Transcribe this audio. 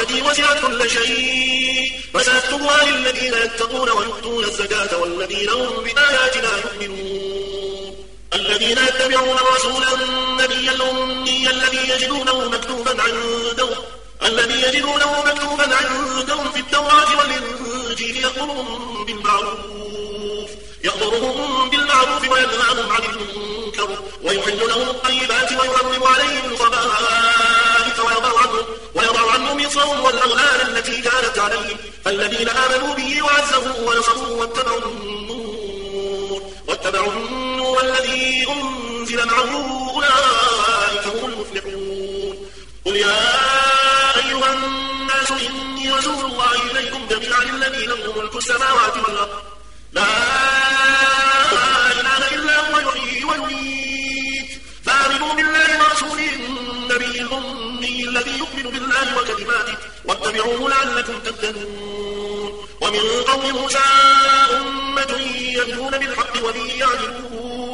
ورحمتي وسعت كل شيء فسأكتبها للذين يتقون ويؤتون الزكاة والذين هم بآياتنا يؤمنون الذين يتبعون الرسول النبي الأمي الذي يجدونه مكتوبا عندهم في التوراة والإنجيل يأمرهم بالمعروف وينهاهم عن المنكر ويحل لهم الطيبات ويحرم عليهم الخبائث ويضع عنهم إصرهم والأغلال التي كانت عليهم الذين آمنوا به وعزروه ونصروه واتبعوا النور الذي أنزل معه أولئك هم المفلحون قل يا أيها الناس إني رسول الله إليكم جميعا الذي له ملك السماوات والأرض لا إله إلا هو يحيي ويميت فآمنوا بالله ورسوله النبي الأمي الذي يؤمن بالله وكلماته واتبعوه لعلكم تهتدون ومن قوم موسى أمة يهدون بالحق وبه يعدلون